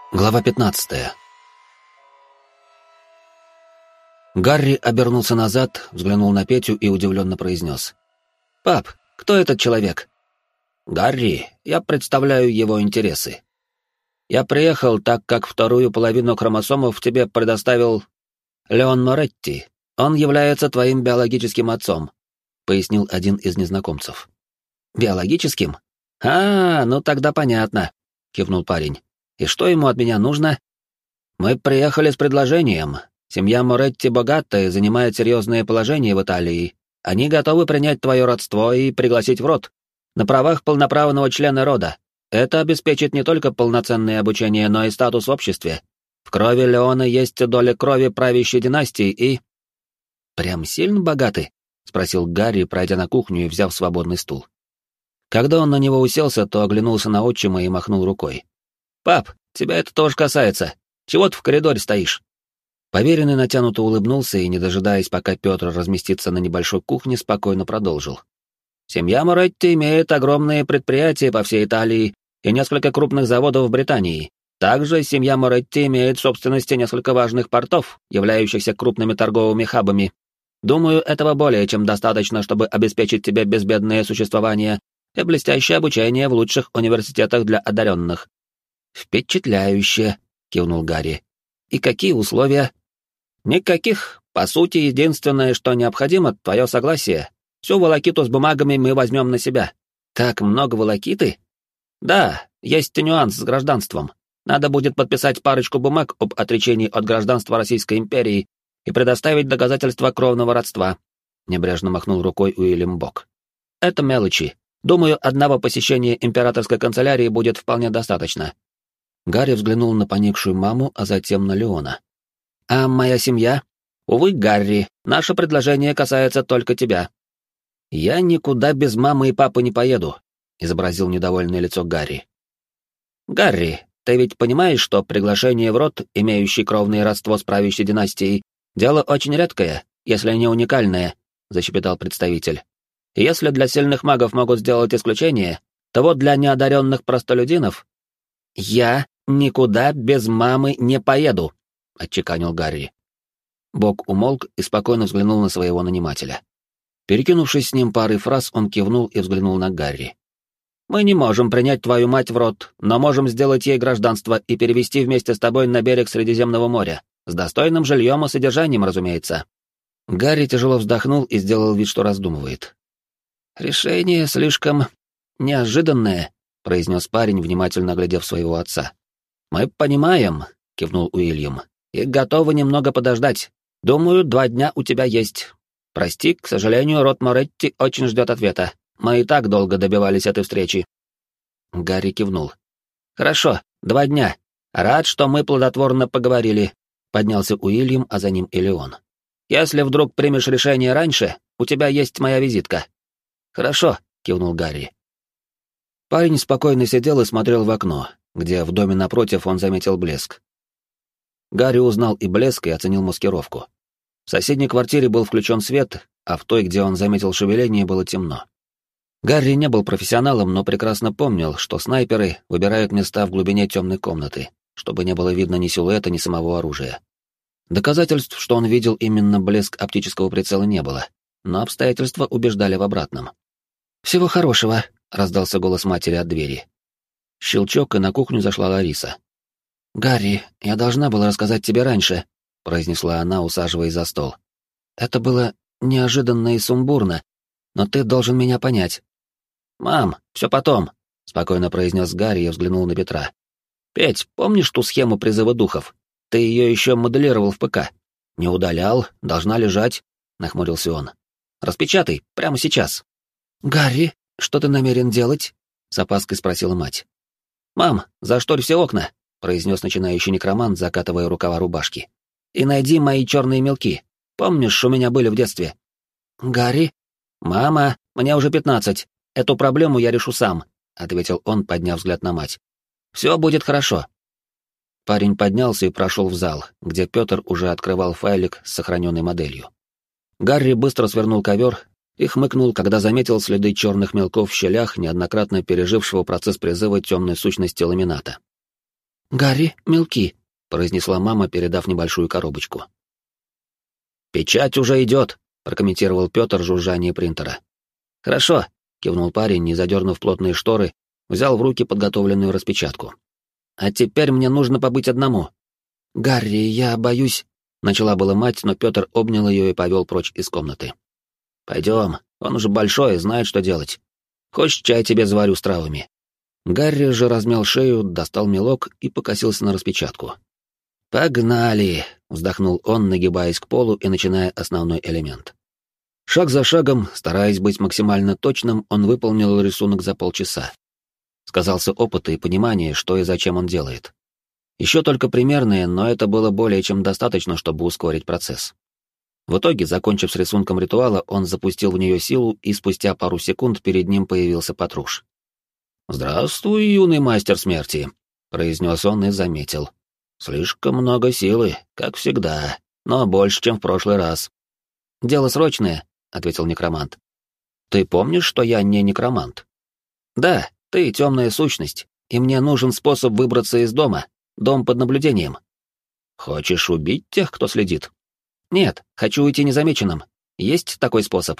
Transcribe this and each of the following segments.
Глава 15. Гарри обернулся назад, взглянул на Петю и удивленно произнес. «Пап, кто этот человек?» «Гарри, я представляю его интересы. Я приехал, так как вторую половину хромосомов тебе предоставил Леон Моретти. Он является твоим биологическим отцом», — пояснил один из незнакомцев. «Биологическим? Ну тогда понятно», — кивнул парень. «И что ему от меня нужно?» «Мы приехали с предложением. Семья Моретти богатая и занимает серьезное положение в Италии. Они готовы принять твое родство и пригласить в род. На правах полноправного члена рода. Это обеспечит не только полноценное обучение, но и статус в обществе. В крови Леона есть доля крови правящей династии и...» «Прям сильно богаты?» — спросил Гарри, пройдя на кухню и взяв свободный стул. Когда он на него уселся, то оглянулся на отчима и махнул рукой. «Пап, тебя это тоже касается. Чего ты в коридоре стоишь?» Поверенный натянуто улыбнулся и, не дожидаясь, пока Петр разместится на небольшой кухне, спокойно продолжил. «Семья Моретти имеет огромные предприятия по всей Италии и несколько крупных заводов в Британии. Также семья Моретти имеет в собственности несколько важных портов, являющихся крупными торговыми хабами. Думаю, этого более чем достаточно, чтобы обеспечить тебе безбедное существование и блестящее обучение в лучших университетах для одаренных». «Впечатляюще», — кивнул Гарри. «И какие условия?» «Никаких. По сути, единственное, что необходимо, твое согласие. Всю волокиту с бумагами мы возьмем на себя». «Так много волокиты?» «Да, есть нюанс с гражданством. Надо будет подписать парочку бумаг об отречении от гражданства Российской империи и предоставить доказательства кровного родства», — небрежно махнул рукой Уильям Бок. «Это мелочи. Думаю, одного посещения императорской канцелярии будет вполне достаточно». Гарри взглянул на поникшую маму, а затем на Леона. «А моя семья?» «Увы, Гарри, наше предложение касается только тебя». «Я никуда без мамы и папы не поеду», — изобразил недовольное лицо Гарри. «Гарри, ты ведь понимаешь, что приглашение в род, имеющий кровное родство с правящей династией, дело очень редкое, если не уникальное», — защепетал представитель. «Если для сильных магов могут сделать исключение, то вот для неодаренных простолюдинов...» «Я никуда без мамы не поеду», — отчеканил Гарри. Бог умолк и спокойно взглянул на своего нанимателя. Перекинувшись с ним парой фраз, он кивнул и взглянул на Гарри. «Мы не можем принять твою мать в род, но можем сделать ей гражданство и перевести вместе с тобой на берег Средиземного моря, с достойным жильем и содержанием, разумеется». Гарри тяжело вздохнул и сделал вид, что раздумывает. «Решение слишком неожиданное», — произнес парень, внимательно глядев своего отца. «Мы понимаем», — кивнул Уильям, — «и готовы немного подождать. Думаю, 2 дня у тебя есть. Прости, к сожалению, род Моретти очень ждет ответа. Мы и так долго добивались этой встречи». Гарри кивнул. «Хорошо, 2 дня. Рад, что мы плодотворно поговорили», — поднялся Уильям, а за ним и Леон. «Если вдруг примешь решение раньше, у тебя есть моя визитка». «Хорошо», — кивнул Гарри. Парень спокойно сидел и смотрел в окно, где в доме напротив он заметил блеск. Гарри узнал и блеск, и оценил маскировку. В соседней квартире был включен свет, а в той, где он заметил шевеление, было темно. Гарри не был профессионалом, но прекрасно помнил, что снайперы выбирают места в глубине темной комнаты, чтобы не было видно ни силуэта, ни самого оружия. Доказательств, что он видел именно блеск оптического прицела, не было, но обстоятельства убеждали в обратном. «Всего хорошего», — раздался голос матери от двери. Щелчок, и на кухню зашла Лариса. «Гарри, я должна была рассказать тебе раньше», — произнесла она, усаживаясь за стол. «Это было неожиданно и сумбурно, но ты должен меня понять». «Мам, все потом», — спокойно произнес Гарри и взглянул на Петра. «Петь, помнишь ту схему призыва духов? Ты ее еще моделировал в ПК». «Не удалял, должна лежать», — нахмурился он. «Распечатай, прямо сейчас». «Гарри, что ты намерен делать?» — с опаской спросила мать. «Мам, зашторь все окна», — произнес начинающий некромант, закатывая рукава рубашки. «И найди мои черные мелки. Помнишь, у меня были в детстве?» «Гарри?» «Мама, мне уже 15. Эту проблему я решу сам», — ответил он, подняв взгляд на мать. «Все будет хорошо». Парень поднялся и прошел в зал, где Петр уже открывал файлик с сохраненной моделью. Гарри быстро свернул ковер и хмыкнул, когда заметил следы черных мелков в щелях, неоднократно пережившего процесс призыва темной сущности ламината. «Гарри, мелки», — произнесла мама, передав небольшую коробочку. «Печать уже идет», — прокомментировал Петр жужжание принтера. «Хорошо», — кивнул парень и, задернув плотные шторы, взял в руки подготовленную распечатку. «А теперь мне нужно побыть одному». «Гарри, я боюсь...» — начала была мать, но Петр обнял ее и повел прочь из комнаты. «Пойдем, он уже большой и знает, что делать. Хочешь, чай тебе заварю с травами?» Гарри же размял шею, достал мелок и покосился на распечатку. «Погнали!» — вздохнул он, нагибаясь к полу и начиная основной элемент. Шаг за шагом, стараясь быть максимально точным, он выполнил рисунок за полчаса. Сказался опыт и понимание, что и зачем он делает. Еще только примерные, но это было более чем достаточно, чтобы ускорить процесс. В итоге, закончив с рисунком ритуала, он запустил в нее силу, и спустя пару секунд перед ним появился Патруш. «Здравствуй, юный мастер смерти», — произнес он и заметил. «Слишком много силы, как всегда, но больше, чем в прошлый раз». «Дело срочное», — ответил некромант. «Ты помнишь, что я не некромант?» «Да, ты темная сущность, и мне нужен способ выбраться из дома, дом под наблюдением». «Хочешь убить тех, кто следит?» «Нет, хочу уйти незамеченным. Есть такой способ?»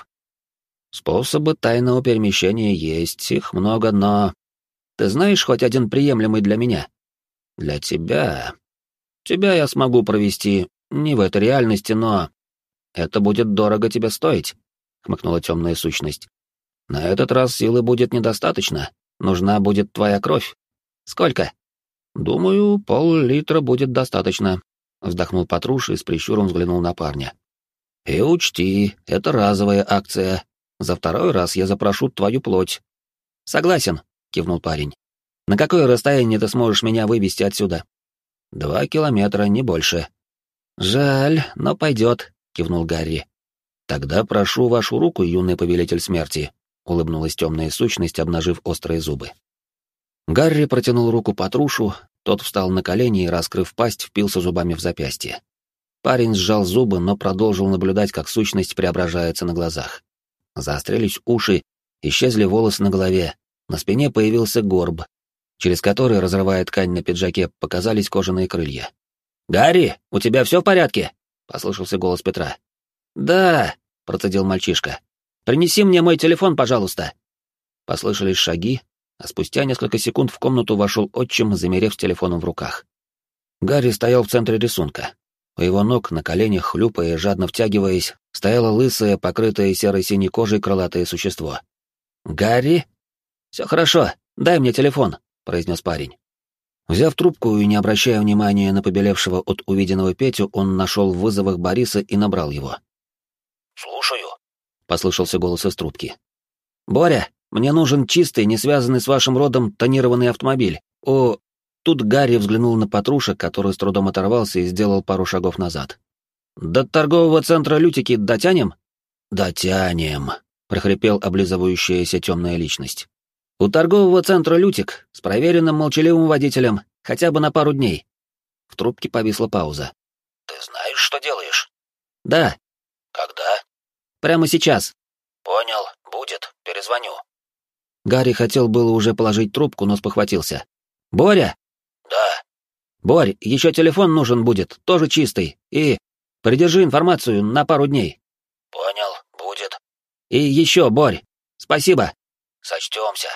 «Способы тайного перемещения есть, их много, но... Ты знаешь хоть один приемлемый для меня?» «Для тебя... Тебя я смогу провести не в этой реальности, но... Это будет дорого тебе стоить», — хмыкнула темная сущность. «На этот раз силы будет недостаточно. Нужна будет твоя кровь. Сколько?» «Думаю, пол-литра будет достаточно», — вздохнул Патруш и с прищуром взглянул на парня. «И учти, это разовая акция. За второй раз я запрошу твою плоть». «Согласен», — кивнул парень. «На какое расстояние ты сможешь меня вывести отсюда?» 2 километра, не больше». «Жаль, но пойдет», — кивнул Гарри. «Тогда прошу вашу руку, юный повелитель смерти», — улыбнулась темная сущность, обнажив острые зубы. Гарри протянул руку Патрушу, тот встал на колени и, раскрыв пасть, впился зубами в запястье. Парень сжал зубы, но продолжил наблюдать, как сущность преображается на глазах. Заострились уши, исчезли волосы на голове, на спине появился горб, через который, разрывая ткань на пиджаке, показались кожаные крылья. «Гарри, у тебя все в порядке?» — послышался голос Петра. «Да», — процедил мальчишка. «Принеси мне мой телефон, пожалуйста». Послышались шаги, а спустя несколько секунд в комнату вошел отчим, замерев с телефоном в руках. Гарри стоял в центре рисунка. У его ног, на коленях, хлюпая и жадно втягиваясь, стояло лысое, покрытое серой-синей кожей крылатое существо. «Гарри?» «Все хорошо, дай мне телефон», — произнес парень. Взяв трубку и не обращая внимания на побелевшего от увиденного Петю, он нашел в вызовах Бориса и набрал его. «Слушаю», — послышался голос из трубки. «Боря, мне нужен чистый, не связанный с вашим родом, тонированный автомобиль. Тут Гарри взглянул на Патруша, который с трудом оторвался и сделал пару шагов назад. «До торгового центра Лютики дотянем?» «Дотянем», — прохрипел облизывающаяся темная личность. «У торгового центра Лютик, с проверенным молчаливым водителем, хотя бы на пару дней». В трубке повисла пауза. «Ты знаешь, что делаешь?» «Да». «Когда?» «Прямо сейчас». «Понял, будет, перезвоню». Гарри хотел было уже положить трубку, но спохватился. «Боря!» «Да». «Борь, еще телефон нужен будет, тоже чистый, и... Придержи информацию на пару дней». «Понял, будет». «И еще, Борь, спасибо». «Сочтемся».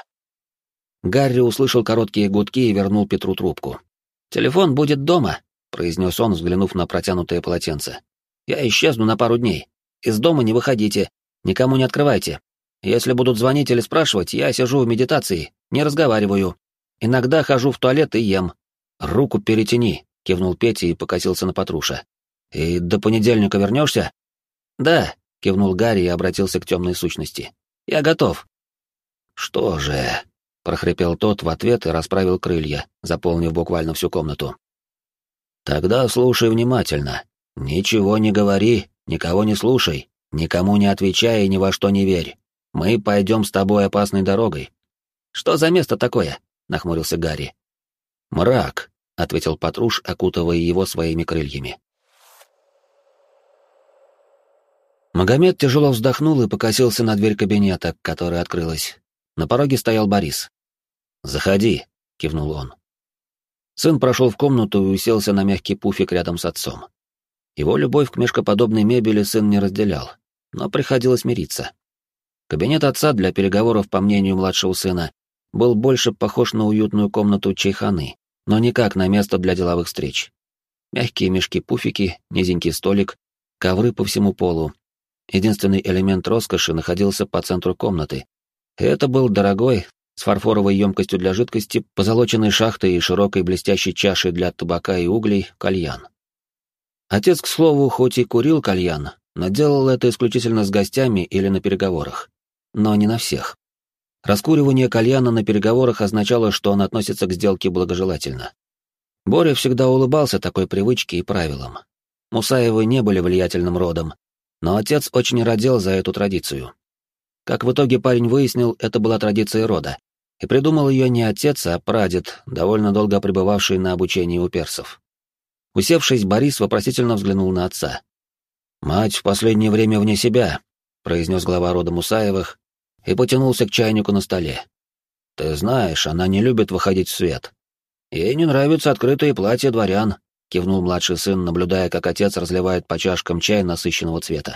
Гарри услышал короткие гудки и вернул Петру трубку. «Телефон будет дома», — произнес он, взглянув на протянутое полотенце. «Я исчезну на пару дней. Из дома не выходите, никому не открывайте. Если будут звонить или спрашивать, я сижу в медитации, не разговариваю. Иногда хожу в туалет и ем. Руку перетяни», — кивнул Петя и покосился на Патруша. «И до понедельника вернешься?» «Да», — кивнул Гарри и обратился к темной сущности. «Я готов». «Что же?» — прохрипел тот в ответ и расправил крылья, заполнив буквально всю комнату. «Тогда слушай внимательно. Ничего не говори, никого не слушай, никому не отвечай и ни во что не верь. Мы пойдем с тобой опасной дорогой». «Что за место такое?» — нахмурился Гарри. «Мрак», — ответил Патруш, окутывая его своими крыльями. Магомед тяжело вздохнул и покосился на дверь кабинета, которая открылась. На пороге стоял Борис. «Заходи», — кивнул он. Сын прошел в комнату и уселся на мягкий пуфик рядом с отцом. Его любовь к мешкоподобной мебели сын не разделял, но приходилось мириться. Кабинет отца для переговоров, по мнению младшего сына, был больше похож на уютную комнату чайханы, но никак на место для деловых встреч. Мягкие мешки-пуфики, низенький столик, ковры по всему полу. Единственный элемент роскоши находился по центру комнаты. И это был дорогой, с фарфоровой емкостью для жидкости, позолоченной шахтой и широкой блестящей чашей для табака и углей кальян. Отец, к слову, хоть и курил кальян, но делал это исключительно с гостями или на переговорах. Но не на всех. Раскуривание кальяна на переговорах означало, что он относится к сделке благожелательно. Боря всегда улыбался такой привычке и правилам. Мусаевы не были влиятельным родом, но отец очень родил за эту традицию. Как в итоге парень выяснил, это была традиция рода, и придумал ее не отец, а прадед, довольно долго пребывавший на обучении у персов. Усевшись, Борис вопросительно взглянул на отца. «Мать в последнее время вне себя», — произнес глава рода Мусаевых и потянулся к чайнику на столе. «Ты знаешь, она не любит выходить в свет. Ей не нравятся открытые платья дворян», — кивнул младший сын, наблюдая, как отец разливает по чашкам чай насыщенного цвета.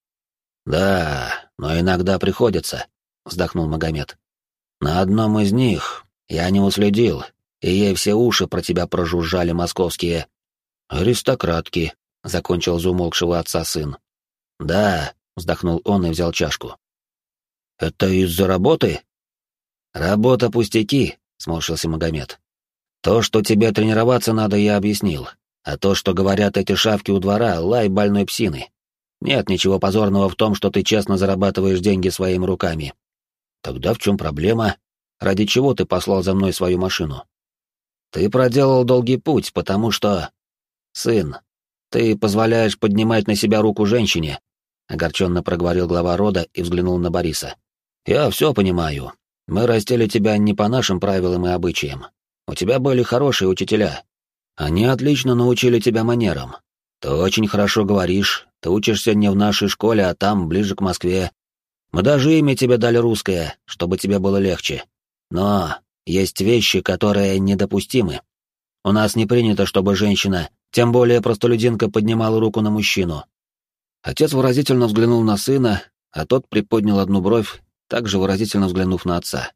«Да, но иногда приходится», — вздохнул Магомед. «На одном из них я не уследил, и ей все уши про тебя прожужжали московские аристократки», — закончил за умолкшего отца сын. «Да», — вздохнул он и взял чашку. «Это из-за работы?» «Работа пустяки», — сморщился Магомед. «То, что тебе тренироваться надо, я объяснил, а то, что говорят эти шавки у двора, лай больной псины. Нет ничего позорного в том, что ты честно зарабатываешь деньги своими руками. Тогда в чем проблема? Ради чего ты послал за мной свою машину? Ты проделал долгий путь, потому что... Сын, ты позволяешь поднимать на себя руку женщине, — огорченно проговорил глава рода и взглянул на Бориса. Я все понимаю. Мы растили тебя не по нашим правилам и обычаям. У тебя были хорошие учителя. Они отлично научили тебя манерам. Ты очень хорошо говоришь, ты учишься не в нашей школе, а там, ближе к Москве. Мы даже имя тебе дали русское, чтобы тебе было легче. Но есть вещи, которые недопустимы. У нас не принято, чтобы женщина, тем более простолюдинка, поднимала руку на мужчину». Отец выразительно взглянул на сына, а тот приподнял одну бровь, также выразительно взглянув на отца.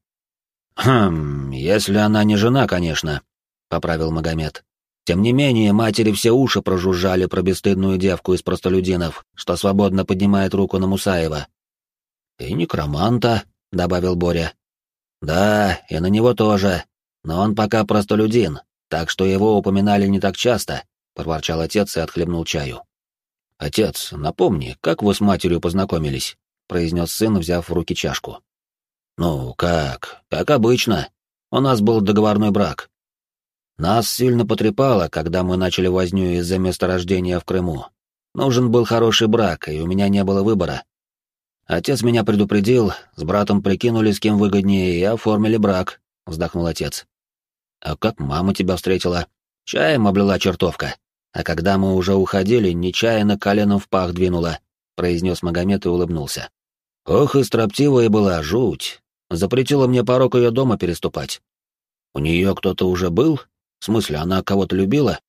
Если она не жена, конечно», — поправил Магомед. «Тем не менее, матери все уши прожужжали про бесстыдную девку из простолюдинов, что свободно поднимает руку на Мусаева». «И некроманта», — добавил Боря. «Да, и на него тоже, но он пока простолюдин, так что его упоминали не так часто», — проворчал отец и отхлебнул чаю. «Отец, напомни, как вы с матерью познакомились?» — произнес сын, взяв в руки чашку. «Ну, как обычно. У нас был договорной брак. Нас сильно потрепало, когда мы начали возню из-за месторождения в Крыму. Нужен был хороший брак, и у меня не было выбора. Отец меня предупредил, с братом прикинули, с кем выгоднее, и оформили брак», — вздохнул отец. «А как мама тебя встретила? Чаем облила чертовка. А когда мы уже уходили, нечаянно коленом в пах двинула», — произнес Магомед и улыбнулся. «Ох, и строптивая была, жуть. Запретила мне порог ее дома переступать. У нее кто-то уже был? В смысле, она кого-то любила?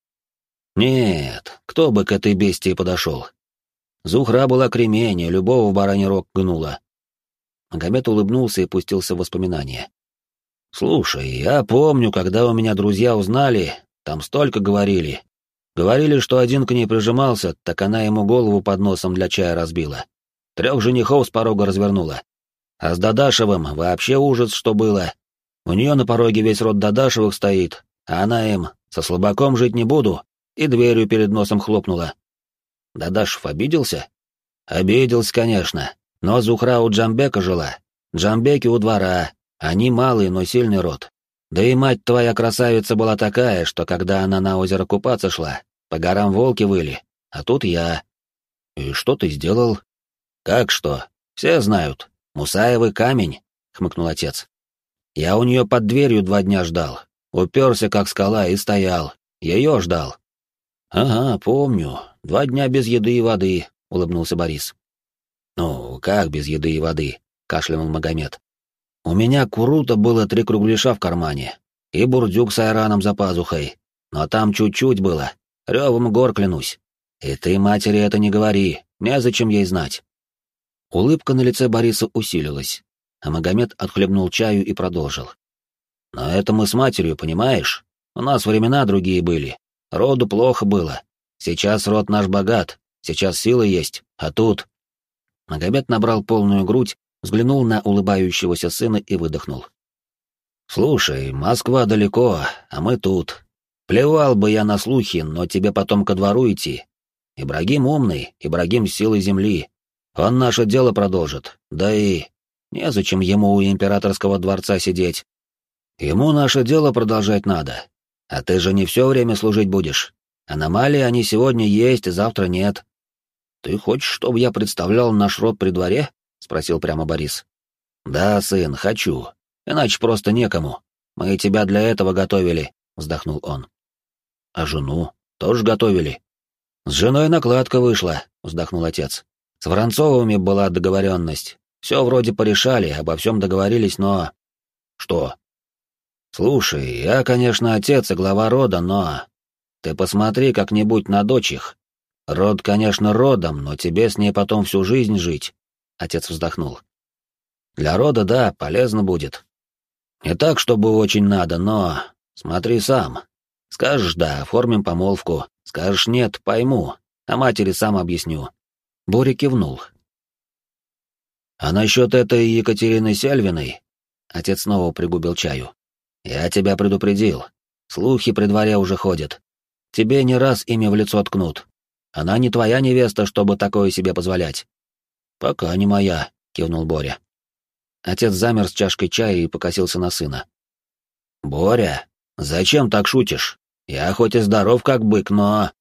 Нет, кто бы к этой бестии подошел. Зухра была кремень, и любого в бараний рог гнула». Магомед улыбнулся и пустился в воспоминания. «Слушай, я помню, когда у меня друзья узнали, там столько говорили. Говорили, что один к ней прижимался, так она ему голову под носом для чая разбила. 3 женихов с порога развернула. А с Дадашевым вообще ужас, что было. У нее на пороге весь род Дадашевых стоит, а она им «со слабаком жить не буду» и дверью перед носом хлопнула. Дадашев обиделся? Обиделся, конечно, но Зухра у Джамбека жила, Джамбеки у двора, они малый, но сильный род. Да и мать твоя красавица была такая, что когда она на озеро купаться шла, по горам волки выли, а тут я. И что ты сделал? Как что? Все знают. Мусаевый камень, хмыкнул отец. Я у нее под дверью 2 дня ждал, уперся как скала и стоял, ее ждал. Ага, помню, 2 дня без еды и воды, улыбнулся Борис. Ну, как без еды и воды, кашлянул Магомед. У меня курута было 3 кругляша в кармане и бурдюк с айраном за пазухой, Но там чуть-чуть было. Ревом гор клянусь. И ты матери это не говори, незачем ей знать». Улыбка на лице Бориса усилилась, а Магомед отхлебнул чаю и продолжил. «Но это мы с матерью, понимаешь? У нас времена другие были. Роду плохо было. Сейчас род наш богат, сейчас силы есть, а тут...» Магомед набрал полную грудь, взглянул на улыбающегося сына и выдохнул. «Слушай, Москва далеко, а мы тут. Плевал бы я на слухи, но тебе потом ко двору идти. Ибрагим умный, Ибрагим с силой земли. Он наше дело продолжит, да и... Незачем ему у императорского дворца сидеть. Ему наше дело продолжать надо. А ты же не все время служить будешь. Аномалии они сегодня есть, завтра нет. Ты хочешь, чтобы я представлял наш род при дворе?» — спросил прямо Борис. «Да, сын, хочу. Иначе просто некому. Мы тебя для этого готовили», — вздохнул он. «А жену тоже готовили?» «С женой накладка вышла», — вздохнул отец. «С Воронцовыми была договоренность. Все вроде порешали, обо всем договорились, но...» «Что?» «Слушай, я, конечно, отец и глава рода, но... Ты посмотри как-нибудь на дочь их. Род, конечно, родом, но тебе с ней потом всю жизнь жить», — отец вздохнул. «Для рода, да, полезно будет. Не так, чтобы очень надо, но... Смотри сам. Скажешь «да», оформим помолвку. Скажешь «нет», пойму, а матери сам объясню». Боря кивнул. «А насчет этой Екатерины Сельвиной...» Отец снова пригубил чаю. «Я тебя предупредил. Слухи при дворе уже ходят. Тебе не раз имя в лицо ткнут. Она не твоя невеста, чтобы такое себе позволять». «Пока не моя», — кивнул Боря. Отец замер с чашкой чая и покосился на сына. «Боря, зачем так шутишь? Я хоть и здоров как бык, но...»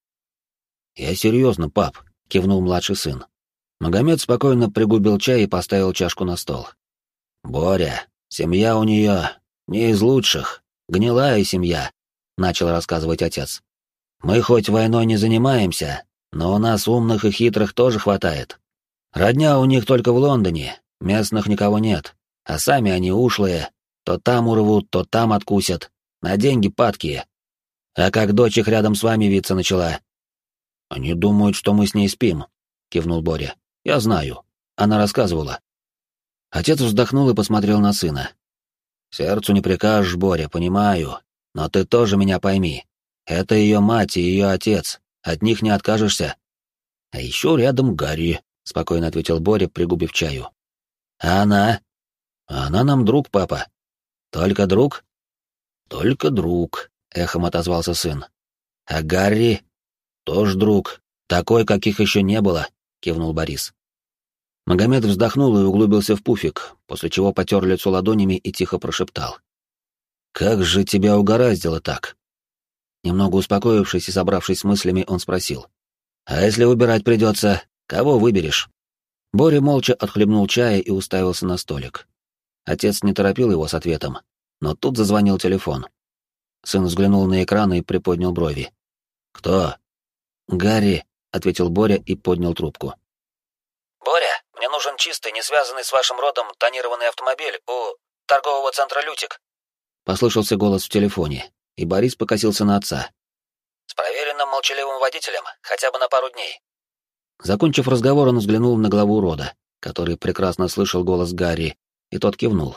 «Я серьезно, пап», — кивнул младший сын. Магомед спокойно пригубил чай и поставил чашку на стол. «Боря, семья у нее не из лучших, гнилая семья», — начал рассказывать отец. «Мы хоть войной не занимаемся, но у нас умных и хитрых тоже хватает. Родня у них только в Лондоне, местных никого нет, а сами они ушлые, то там урвут, то там откусят, на деньги падкие. А как дочь их рядом с вами виться начала?» «Они думают, что мы с ней спим», — кивнул Боря. «Я знаю. Она рассказывала». Отец вздохнул и посмотрел на сына. «Сердцу не прикажешь, Боря, понимаю, но ты тоже меня пойми. Это ее мать и ее отец, от них не откажешься». «А еще рядом Гарри», — спокойно ответил Боря, пригубив чаю. «А она?» «Она нам друг, папа». «Только друг?» «Только друг», — эхом отозвался сын. «А Гарри?» «Тоже друг. Такой, каких еще не было», — кивнул Борис. Магомед вздохнул и углубился в пуфик, после чего потер лицо ладонями и тихо прошептал. «Как же тебя угораздило так?» Немного успокоившись и собравшись с мыслями, он спросил. «А если выбирать придется, кого выберешь?» Боря молча отхлебнул чая и уставился на столик. Отец не торопил его с ответом, но тут зазвонил телефон. Сын взглянул на экран и приподнял брови. «Кто?» «Гарри», — ответил Боря и поднял трубку. «Боря, мне нужен чистый, не связанный с вашим родом тонированный автомобиль у торгового центра «Лютик». Послышался голос в телефоне, и Борис покосился на отца. «С проверенным молчаливым водителем, хотя бы на пару дней». Закончив разговор, он взглянул на главу рода, который прекрасно слышал голос Гарри, и тот кивнул.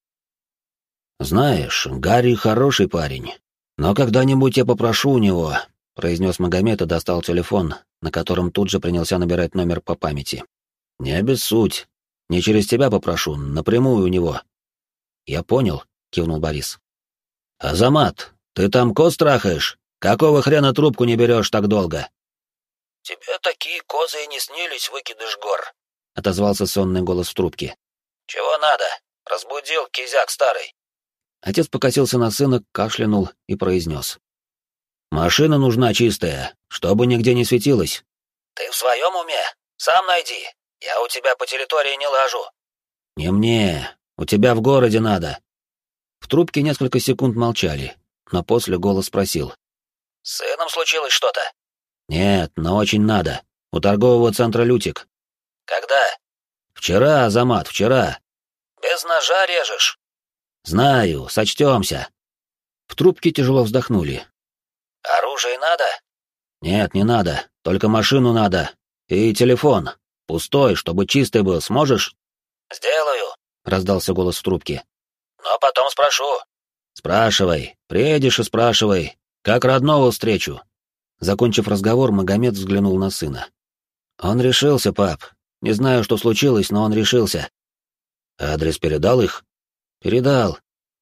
«Знаешь, Гарри хороший парень, но когда-нибудь я попрошу у него», — произнес Магомед и достал телефон, на котором тут же принялся набирать номер по памяти. «Не обессудь. Не через тебя попрошу, напрямую у него». «Я понял», — кивнул Борис. «Азамат, ты там коз трахаешь? Какого хрена трубку не берешь так долго?» «Тебе такие козы и не снились, выкидыш гор», — отозвался сонный голос в трубке. «Чего надо? Разбудил кизяк старый». Отец покосился на сына, кашлянул и произнес. «Машина нужна чистая, чтобы нигде не светилась». «Ты в своем уме? Сам найди. Я у тебя по территории не лажу». «Не мне. У тебя в городе надо». В трубке несколько секунд молчали, но после голос спросил. «С сыном случилось что-то?» «Нет, но очень надо. У торгового центра «Лютик». «Когда?» «Вчера, Азамат, вчера». «Без ножа режешь?» «Знаю, сочтемся». В трубке тяжело вздохнули. оружие надо?» «Нет, не надо. Только машину надо. И телефон. Пустой, чтобы чистый был. Сможешь?» «Сделаю», — раздался голос в трубке. «но потом спрошу». «Спрашивай. Приедешь и спрашивай. Как родного встречу». Закончив разговор, Магомед взглянул на сына. «Он решился, пап. Не знаю, что случилось, но он решился». «Адрес передал их?» «Передал».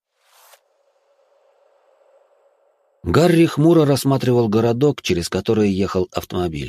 Гарри хмуро рассматривал городок, через который ехал автомобиль.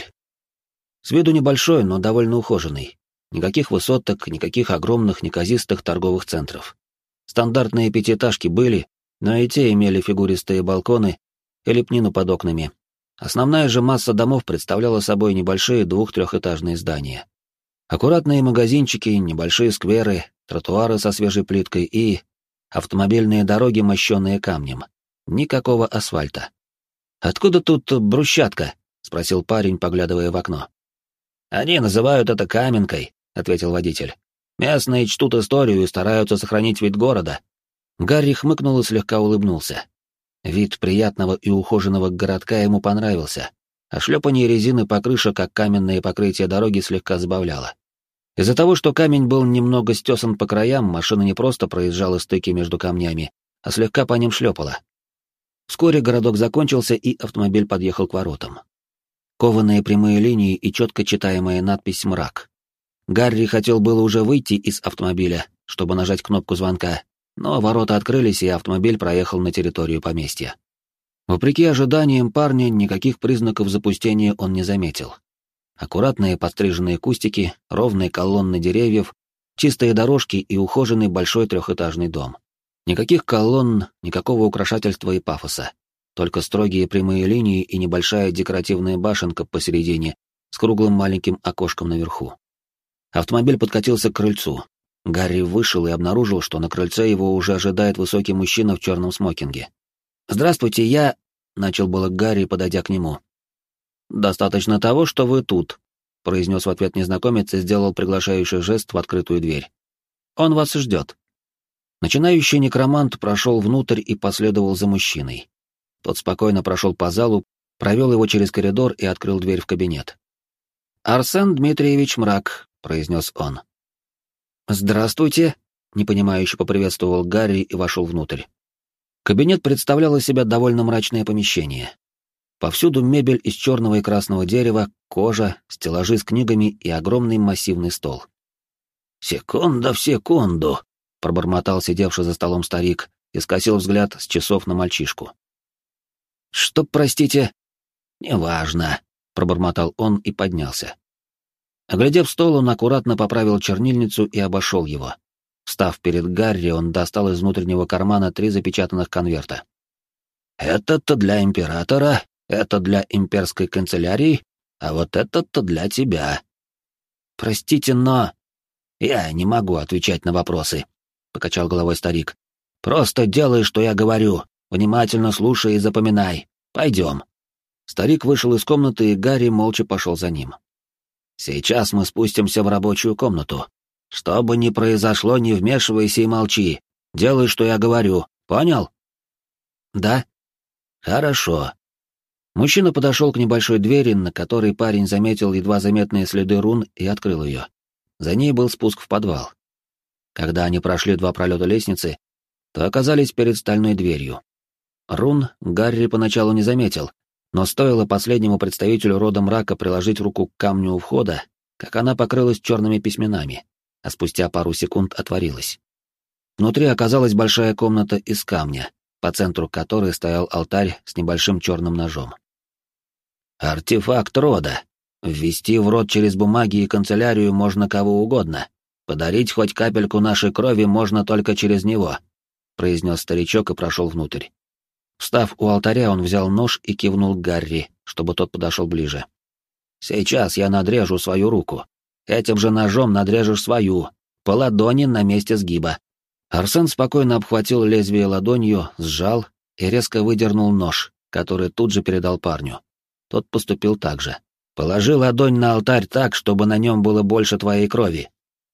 С виду небольшой, но довольно ухоженный. Никаких высоток, никаких огромных неказистых торговых центров. Стандартные пятиэтажки были, но и те имели фигуристые балконы и лепнину под окнами. Основная же масса домов представляла собой небольшие двух-трехэтажные здания. Аккуратные магазинчики, небольшие скверы, тротуары со свежей плиткой и автомобильные дороги, мощенные камнем. Никакого асфальта. «Откуда тут брусчатка?» — спросил парень, поглядывая в окно. «Они называют это каменкой», — ответил водитель. «Местные чтут историю и стараются сохранить вид города». Гарри хмыкнул и слегка улыбнулся. Вид приятного и ухоженного городка ему понравился, а шлепанье резины по крыше, как каменное покрытие дороги, слегка забавляло. Из-за того, что камень был немного стесан по краям, машина не просто проезжала стыки между камнями, а слегка по ним шлепала. Вскоре городок закончился, и автомобиль подъехал к воротам. Кованые прямые линии и четко читаемая надпись «Мрак». Гарри хотел было уже выйти из автомобиля, чтобы нажать кнопку звонка, но ворота открылись, и автомобиль проехал на территорию поместья. Вопреки ожиданиям парня, никаких признаков запустения он не заметил. Аккуратные подстриженные кустики, ровные колонны деревьев, чистые дорожки и ухоженный большой трехэтажный дом. Никаких колонн, никакого украшательства и пафоса. Только строгие прямые линии и небольшая декоративная башенка посередине с круглым маленьким окошком наверху. Автомобиль подкатился к крыльцу. Гарри вышел и обнаружил, что на крыльце его уже ожидает высокий мужчина в черном смокинге. «Здравствуйте, я...» — начал было Гарри, подойдя к нему. «Достаточно того, что вы тут», — произнес в ответ незнакомец и сделал приглашающий жест в открытую дверь. «Он вас ждет». Начинающий некромант прошел внутрь и последовал за мужчиной. Тот спокойно прошел по залу, провел его через коридор и открыл дверь в кабинет. «Арсен Дмитриевич Мрак», — произнес он. «Здравствуйте», — непонимающе поприветствовал Гарри и вошел внутрь. Кабинет представлял из себя довольно мрачное помещение. Повсюду мебель из черного и красного дерева, кожа, стеллажи с книгами и огромный массивный стол. «Секунда в секунду», — пробормотал сидевший за столом старик и скосил взгляд с часов на мальчишку. «Что, простите?» «Неважно», — пробормотал он и поднялся. Оглядев стол, он аккуратно поправил чернильницу и обошел его. Встав перед Гарри, он достал из внутреннего кармана 3 запечатанных конверта. «Это-то для императора, это для имперской канцелярии, а вот это-то для тебя». «Простите, но...» «Я не могу отвечать на вопросы», — покачал головой старик. «Просто делай, что я говорю, внимательно слушай и запоминай. Пойдем». Старик вышел из комнаты, и Гарри молча пошел за ним. «Сейчас мы спустимся в рабочую комнату. Что бы ни произошло, не вмешивайся и молчи. Делай, что я говорю. Понял?» «Да». «Хорошо». Мужчина подошел к небольшой двери, на которой парень заметил едва заметные следы рун, и открыл ее. За ней был спуск в подвал. Когда они прошли 2 пролета лестницы, то оказались перед стальной дверью. Рун Гарри поначалу не заметил, но стоило последнему представителю рода мрака приложить руку к камню у входа, как она покрылась черными письменами, а спустя пару секунд отворилась. Внутри оказалась большая комната из камня, по центру которой стоял алтарь с небольшим черным ножом. «Артефакт рода. Ввести в род через бумаги и канцелярию можно кого угодно. Подарить хоть капельку нашей крови можно только через него», — произнес старичок и прошел внутрь. Встав у алтаря, он взял нож и кивнул Гарри, чтобы тот подошел ближе. «Сейчас я надрежу свою руку. Этим же ножом надрежешь свою, по ладони на месте сгиба». Арсен спокойно обхватил лезвие ладонью, сжал и резко выдернул нож, который тут же передал парню. Тот поступил так же. «Положи ладонь на алтарь так, чтобы на нем было больше твоей крови».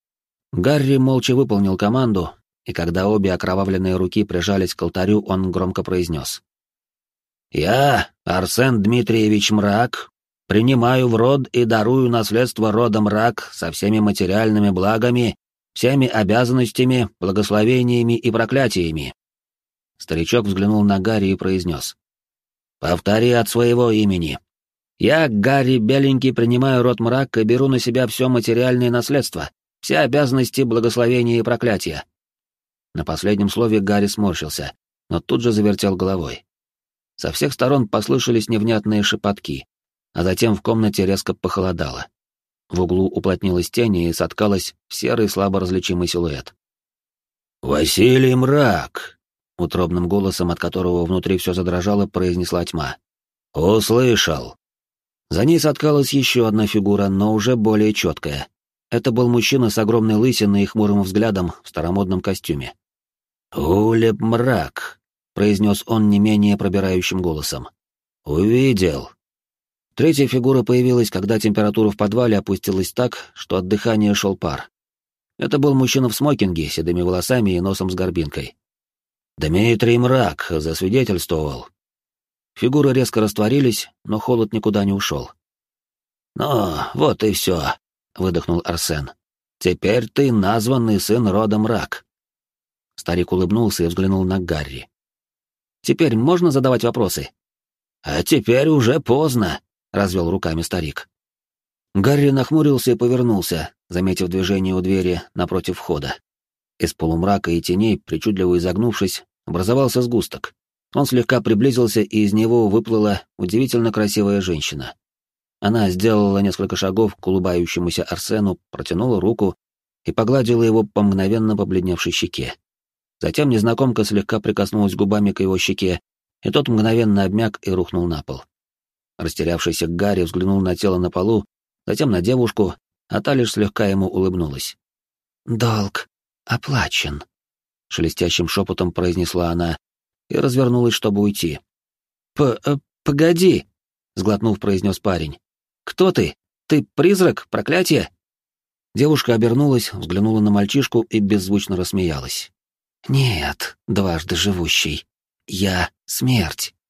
Гарри молча выполнил команду, и когда обе окровавленные руки прижались к алтарю, он громко произнес. «Я, Арсен Дмитриевич Мрак, принимаю в род и дарую наследство рода Мрак со всеми материальными благами, всеми обязанностями, благословениями и проклятиями». Старичок взглянул на Гарри и произнес. «Повтори от своего имени. Я, Гарри Беленький, принимаю род Мрак и беру на себя все материальное наследство, все обязанности, благословения и проклятия». На последнем слове Гарри сморщился, но тут же завертел головой. Со всех сторон послышались невнятные шепотки, а затем в комнате резко похолодало. В углу уплотнилась тень и соткалась в серый слабо различимый силуэт. «Василий Мрак!» — утробным голосом, от которого внутри все задрожало, произнесла тьма. «Услышал!» За ней соткалась еще одна фигура, но уже более четкая. Это был мужчина с огромной лысиной и хмурым взглядом в старомодном костюме. «Улеп Мрак!» — произнес он не менее пробирающим голосом. «Увидел!» Третья фигура появилась, когда температура в подвале опустилась так, что от дыхания шел пар. Это был мужчина в смокинге, с седыми волосами и носом с горбинкой. «Дмитрий Мрак засвидетельствовал». Фигуры резко растворились, но холод никуда не ушел. «Ну, вот и все», — выдохнул Арсен. «Теперь ты названный сын рода Мрак». Старик улыбнулся и взглянул на Гарри. «Теперь можно задавать вопросы?» «А теперь уже поздно», — развел руками старик. Гарри нахмурился и повернулся, заметив движение у двери напротив входа. Из полумрака и теней, причудливо изогнувшись, образовался сгусток. Он слегка приблизился, и из него выплыла удивительно красивая женщина. Она сделала несколько шагов к улыбающемуся Арсену, протянула руку и погладила его по мгновенно побледневшей щеке. Затем незнакомка слегка прикоснулась губами к его щеке, и тот мгновенно обмяк и рухнул на пол. Растерявшийся Гарри взглянул на тело на полу, затем на девушку, а та лишь слегка ему улыбнулась. «Долг оплачен», — шелестящим шепотом произнесла она и развернулась, чтобы уйти. «Погоди», — сглотнув, произнес парень. «Кто ты? Ты призрак? Проклятие?» Девушка обернулась, взглянула на мальчишку и беззвучно рассмеялась. «Нет, дважды живущий. Я — смерть».